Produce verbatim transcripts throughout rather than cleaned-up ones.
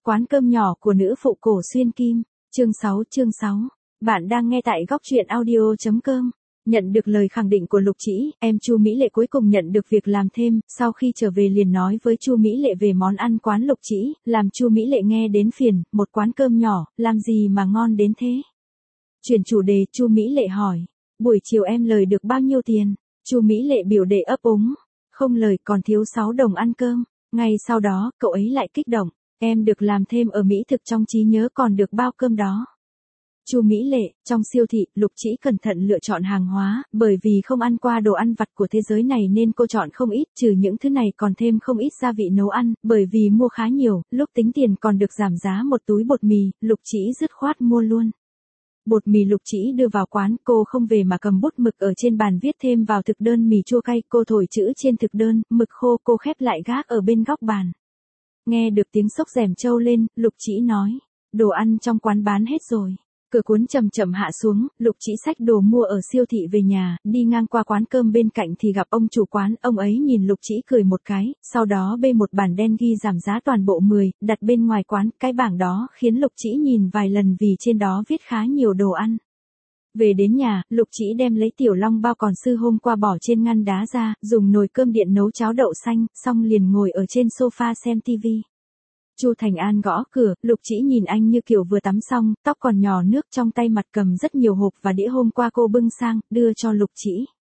quán cơm nhỏ của nữ phụ cổ xuyên kim, chương sáu chương sáu. Bạn đang nghe tại góc truyện audio chấm com. Nhận được lời khẳng định của Lục Trĩ, em Chu Mỹ Lệ cuối cùng nhận được việc làm thêm, sau khi trở về liền nói với Chu Mỹ Lệ về món ăn quán Lục Trĩ, làm Chu Mỹ Lệ nghe đến phiền, một quán cơm nhỏ, làm gì mà ngon đến thế. Chuyển chủ đề, Chu Mỹ Lệ hỏi, buổi chiều em lời được bao nhiêu tiền? Chu Mỹ Lệ biểu đệ ấp úng, không lời còn thiếu sáu đồng ăn cơm. Ngay sau đó, cậu ấy lại kích động, em được làm thêm ở Mỹ thực trong trí nhớ còn được bao cơm đó. Chu Mỹ Lệ, trong siêu thị, Lục Trĩ cẩn thận lựa chọn hàng hóa, bởi vì không ăn qua đồ ăn vặt của thế giới này nên cô chọn không ít, trừ những thứ này còn thêm không ít gia vị nấu ăn, bởi vì mua khá nhiều, lúc tính tiền còn được giảm giá một túi bột mì, Lục Trĩ dứt khoát mua luôn. Bột mì Lục Trĩ đưa vào quán, cô không về mà cầm bút mực ở trên bàn viết thêm vào thực đơn mì chua cay, cô thổi chữ trên thực đơn, mực khô cô khép lại gác ở bên góc bàn. Nghe được tiếng xốc rèm trâu lên, Lục Trĩ nói, đồ ăn trong quán bán hết rồi. Cửa cuốn chậm chậm hạ xuống, Lục Trĩ xách đồ mua ở siêu thị về nhà, đi ngang qua quán cơm bên cạnh thì gặp ông chủ quán, ông ấy nhìn Lục Trĩ cười một cái, sau đó bê một bản đen ghi giảm giá toàn bộ mười, đặt bên ngoài quán, cái bảng đó khiến Lục Trĩ nhìn vài lần vì trên đó viết khá nhiều đồ ăn. Về đến nhà, Lục Trĩ đem lấy tiểu long bao còn sư hôm qua bỏ trên ngăn đá ra, dùng nồi cơm điện nấu cháo đậu xanh, xong liền ngồi ở trên sofa xem tivi. Chu Thành An gõ cửa, Lục Trĩ nhìn anh như kiểu vừa tắm xong, tóc còn nhỏ nước, trong tay mặt cầm rất nhiều hộp và đĩa hôm qua cô bưng sang, đưa cho Lục Trĩ.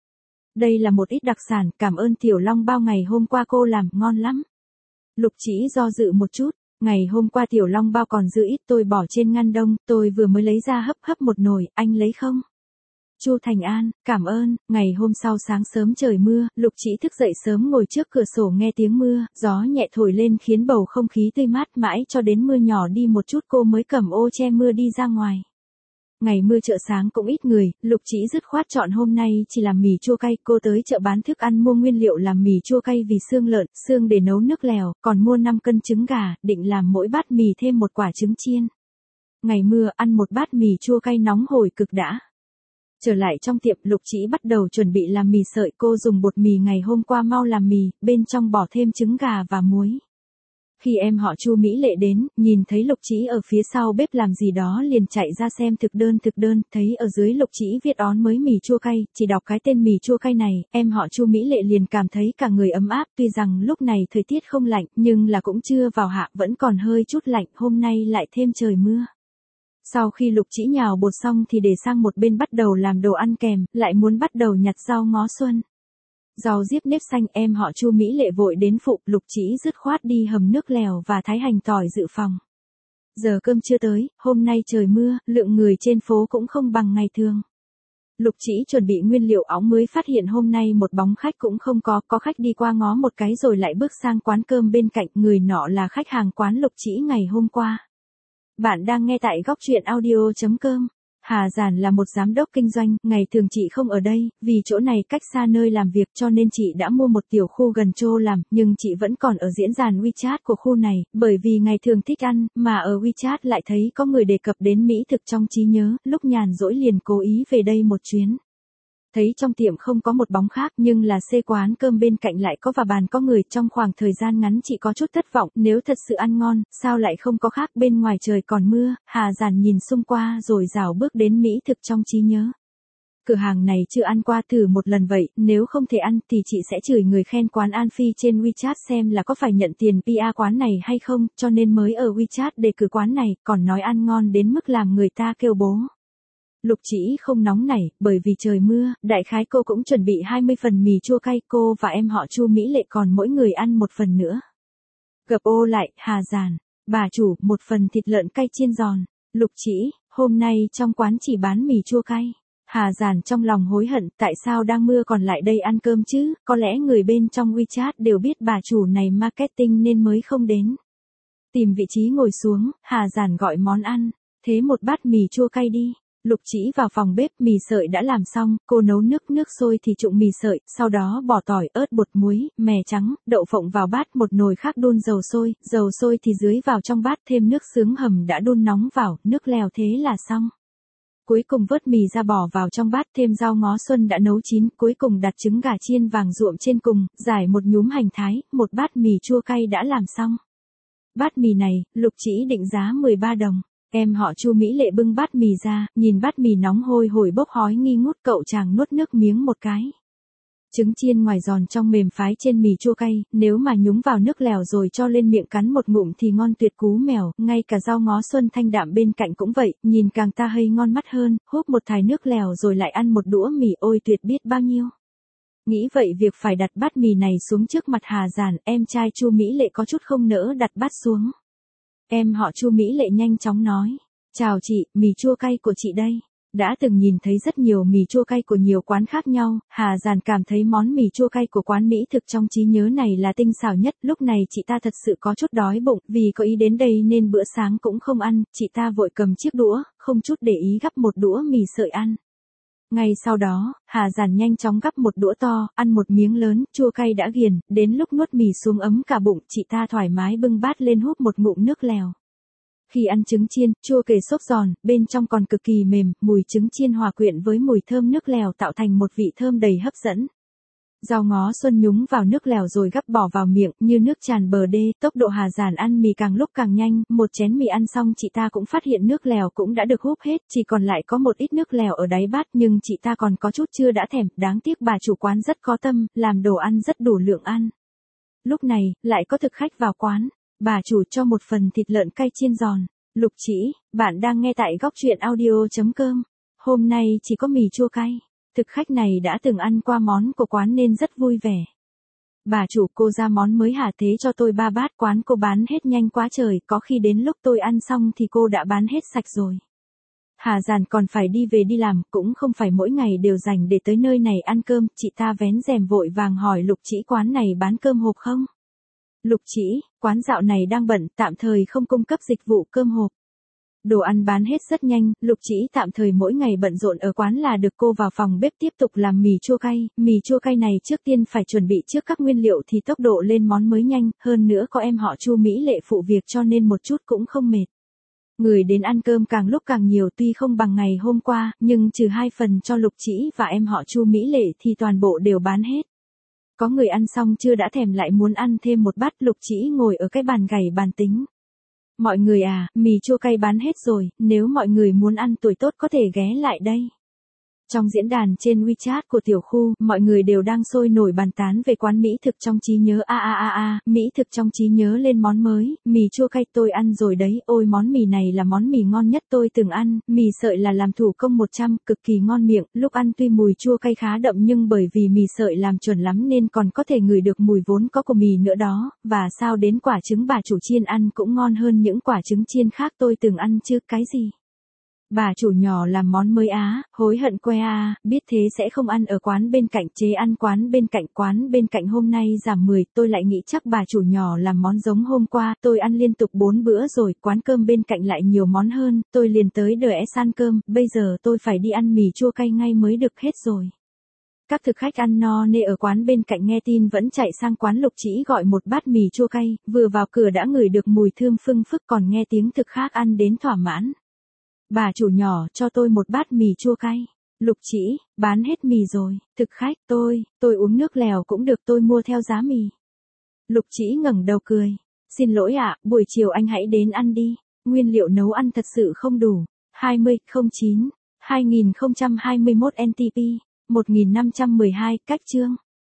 Đây là một ít đặc sản, cảm ơn tiểu long bao ngày hôm qua cô làm, ngon lắm. Lục Trĩ do dự một chút, ngày hôm qua tiểu long bao còn dư ít tôi bỏ trên ngăn đông, tôi vừa mới lấy ra hấp hấp một nồi, anh lấy không? Chu Thành An, cảm ơn. Ngày hôm sau sáng sớm trời mưa, Lục Trĩ thức dậy sớm ngồi trước cửa sổ nghe tiếng mưa, gió nhẹ thổi lên khiến bầu không khí tươi mát, mãi cho đến mưa nhỏ đi một chút cô mới cầm ô che mưa đi ra ngoài. Ngày mưa chợ sáng cũng ít người, Lục Trĩ dứt khoát chọn hôm nay chỉ làm mì chua cay, cô tới chợ bán thức ăn mua nguyên liệu làm mì chua cay vì xương lợn, xương để nấu nước lèo, còn mua năm cân trứng gà, định làm mỗi bát mì thêm một quả trứng chiên. Ngày mưa ăn một bát mì chua cay nóng hổi cực đã. Trở lại trong tiệm, Lục Trĩ bắt đầu chuẩn bị làm mì sợi, cô dùng bột mì ngày hôm qua mau làm mì, bên trong bỏ thêm trứng gà và muối. Khi em họ Chu Mỹ Lệ đến, nhìn thấy Lục Trĩ ở phía sau bếp làm gì đó liền chạy ra xem thực đơn thực đơn, thấy ở dưới Lục Trĩ viết ón mới mì chua cay, chỉ đọc cái tên mì chua cay này, em họ Chu Mỹ Lệ liền cảm thấy cả người ấm áp, tuy rằng lúc này thời tiết không lạnh, nhưng là cũng chưa vào hạ, vẫn còn hơi chút lạnh, hôm nay lại thêm trời mưa. Sau khi Lục Trĩ nhào bột xong thì để sang một bên bắt đầu làm đồ ăn kèm, lại muốn bắt đầu nhặt rau ngó xuân. Rau diếp nếp xanh, em họ Chu Mỹ Lệ vội đến phụ, Lục Trĩ dứt khoát đi hầm nước lèo và thái hành tỏi dự phòng. Giờ cơm chưa tới, hôm nay trời mưa, lượng người trên phố cũng không bằng ngày thường. Lục Trĩ chuẩn bị nguyên liệu óng mới phát hiện hôm nay một bóng khách cũng không có, có khách đi qua ngó một cái rồi lại bước sang quán cơm bên cạnh, người nọ là khách hàng quán Lục Trĩ ngày hôm qua. Bạn đang nghe tại góc truyện audio chấm com. Hà Giản là một giám đốc kinh doanh, ngày thường chị không ở đây, vì chỗ này cách xa nơi làm việc cho nên chị đã mua một tiểu khu gần chỗ làm, nhưng chị vẫn còn ở diễn đàn WeChat của khu này, bởi vì ngày thường thích ăn, mà ở WeChat lại thấy có người đề cập đến mỹ thực trong trí nhớ, lúc nhàn rỗi liền cố ý về đây một chuyến. Thấy trong tiệm không có một bóng khác nhưng là xê quán cơm bên cạnh lại có và bàn có người, trong khoảng thời gian ngắn chị có chút thất vọng, nếu thật sự ăn ngon, sao lại không có khác, bên ngoài trời còn mưa. Hà Giản nhìn xung qua rồi rảo bước đến mỹ thực trong trí nhớ. Cửa hàng này chưa ăn qua, thử một lần vậy, nếu không thể ăn thì chị sẽ chửi người khen quán An Phi trên WeChat xem là có phải nhận tiền pê e quán này hay không, cho nên mới ở WeChat đề cử quán này, còn nói ăn ngon đến mức làm người ta kêu bố. Lục Trĩ không nóng nảy, bởi vì trời mưa, đại khái cô cũng chuẩn bị hai mươi phần mì chua cay, cô và em họ Chu Mỹ Lệ còn mỗi người ăn một phần nữa. Gập ô lại, Hà Giản, bà chủ, một phần thịt lợn cay chiên giòn. Lục Trĩ, hôm nay trong quán chỉ bán mì chua cay. Hà Giản trong lòng hối hận, tại sao đang mưa còn lại đây ăn cơm chứ, có lẽ người bên trong WeChat đều biết bà chủ này marketing nên mới không đến. Tìm vị trí ngồi xuống, Hà Giản gọi món ăn, thế một bát mì chua cay đi. Lục Trĩ vào phòng bếp, mì sợi đã làm xong, cô nấu nước, nước sôi thì trụng mì sợi, sau đó bỏ tỏi, ớt, bột, muối, mè trắng, đậu phộng vào bát, một nồi khác đun dầu sôi, dầu sôi thì dưới vào trong bát thêm nước sướng hầm đã đun nóng vào, nước lèo thế là xong. Cuối cùng vớt mì ra bỏ vào trong bát, thêm rau ngó xuân đã nấu chín, cuối cùng đặt trứng gà chiên vàng ruộm trên cùng, rải một nhúm hành thái, một bát mì chua cay đã làm xong. Bát mì này, Lục Chỉ định giá mười ba đồng. Em họ Chu Mỹ Lệ bưng bát mì ra, nhìn bát mì nóng hôi hổi bốc khói nghi ngút, cậu chàng nuốt nước miếng một cái. Trứng chiên ngoài giòn trong mềm phái trên mì chua cay, nếu mà nhúng vào nước lèo rồi cho lên miệng cắn một ngụm thì ngon tuyệt cú mèo, ngay cả rau ngó xuân thanh đạm bên cạnh cũng vậy, nhìn càng ta hay ngon mắt hơn, húp một thìa nước lèo rồi lại ăn một đũa mì, ôi tuyệt biết bao nhiêu. Nghĩ vậy việc phải đặt bát mì này xuống trước mặt Hà Giản, em trai Chu Mỹ Lệ có chút không nỡ đặt bát xuống. Em họ Chu Mỹ Lệ nhanh chóng nói, chào chị, mì chua cay của chị đây. Đã từng nhìn thấy rất nhiều mì chua cay của nhiều quán khác nhau, Hà Giản cảm thấy món mì chua cay của quán Mỹ thực trong trí nhớ này là tinh xảo nhất. Lúc này chị ta thật sự có chút đói bụng, vì có ý đến đây nên bữa sáng cũng không ăn, chị ta vội cầm chiếc đũa, không chút để ý gắp một đũa mì sợi ăn. Ngay sau đó, Hà Giản nhanh chóng gắp một đũa to, ăn một miếng lớn, chua cay đã ghiền, đến lúc nuốt mì xuống ấm cả bụng, chị ta thoải mái bưng bát lên húp một ngụm nước lèo. Khi ăn trứng chiên, chua kề xốp giòn, bên trong còn cực kỳ mềm, mùi trứng chiên hòa quyện với mùi thơm nước lèo tạo thành một vị thơm đầy hấp dẫn. Rau ngó xuân nhúng vào nước lèo rồi gắp bỏ vào miệng, như nước tràn bờ đê, tốc độ Hà Giản ăn mì càng lúc càng nhanh, một chén mì ăn xong chị ta cũng phát hiện nước lèo cũng đã được húp hết, chỉ còn lại có một ít nước lèo ở đáy bát nhưng chị ta còn có chút chưa đã thèm, đáng tiếc bà chủ quán rất có tâm, làm đồ ăn rất đủ lượng ăn. Lúc này, lại có thực khách vào quán, bà chủ cho một phần thịt lợn cay chiên giòn. Lục Chỉ, bạn đang nghe tại góc truyện audio chấm com. Hôm nay chỉ có mì chua cay. Thực khách này đã từng ăn qua món của quán nên rất vui vẻ. Bà chủ, cô ra món mới hả, thế cho tôi ba bát, quán cô bán hết nhanh quá trời, có khi đến lúc tôi ăn xong thì cô đã bán hết sạch rồi. Hà Giản còn phải đi về đi làm, cũng không phải mỗi ngày đều dành để tới nơi này ăn cơm, chị ta vén rèm vội vàng hỏi Lục Chỉ quán này bán cơm hộp không? Lục Chỉ, quán dạo này đang bận, tạm thời không cung cấp dịch vụ cơm hộp. Đồ ăn bán hết rất nhanh, Lục Chỉ tạm thời mỗi ngày bận rộn ở quán là được, cô vào phòng bếp tiếp tục làm mì chua cay. Mì chua cay này trước tiên phải chuẩn bị trước các nguyên liệu thì tốc độ lên món mới nhanh, hơn nữa có em họ Chu Mỹ Lệ phụ việc cho nên một chút cũng không mệt. Người đến ăn cơm càng lúc càng nhiều, tuy không bằng ngày hôm qua, nhưng trừ hai phần cho Lục Chỉ và em họ Chu Mỹ Lệ thì toàn bộ đều bán hết. Có người ăn xong chưa đã thèm lại muốn ăn thêm một bát, Lục Chỉ ngồi ở cái bàn gảy bàn tính. Mọi người à, mì chua cay bán hết rồi, nếu mọi người muốn ăn tuổi tốt có thể ghé lại đây. Trong diễn đàn trên WeChat của tiểu khu, mọi người đều đang sôi nổi bàn tán về quán Mỹ thực trong trí nhớ. A a a a, Mỹ thực trong trí nhớ lên món mới, mì chua cay tôi ăn rồi đấy, ôi món mì này là món mì ngon nhất tôi từng ăn, mì sợi là làm thủ công một trăm, cực kỳ ngon miệng, lúc ăn tuy mùi chua cay khá đậm nhưng bởi vì mì sợi làm chuẩn lắm nên còn có thể ngửi được mùi vốn có của mì nữa đó, và sao đến quả trứng bà chủ chiên ăn cũng ngon hơn những quả trứng chiên khác tôi từng ăn chứ, cái gì? Bà chủ nhỏ làm món mới á, hối hận que à, biết thế sẽ không ăn ở quán bên cạnh, chế ăn quán bên cạnh, quán bên cạnh hôm nay giảm mười, tôi lại nghĩ chắc bà chủ nhỏ làm món giống hôm qua, tôi ăn liên tục bốn bữa rồi, quán cơm bên cạnh lại nhiều món hơn, tôi liền tới đợi es ăn cơm, bây giờ tôi phải đi ăn mì chua cay ngay mới được hết rồi. Các thực khách ăn no nê ở quán bên cạnh nghe tin vẫn chạy sang quán Lục Chỉ gọi một bát mì chua cay, vừa vào cửa đã ngửi được mùi thơm phưng phức còn nghe tiếng thực khác ăn đến thỏa mãn. Bà chủ nhỏ cho tôi một bát mì chua cay. Lục Chỉ, bán hết mì rồi. Thực khách, tôi, tôi uống nước lèo cũng được, tôi mua theo giá mì. Lục Chỉ ngẩng đầu cười. Xin lỗi ạ, buổi chiều anh hãy đến ăn đi. Nguyên liệu nấu ăn thật sự không đủ. hai mươi không chín hai nghìn không trăm hai mươi mốt en tê pê, một nghìn năm trăm mười hai, cách chương.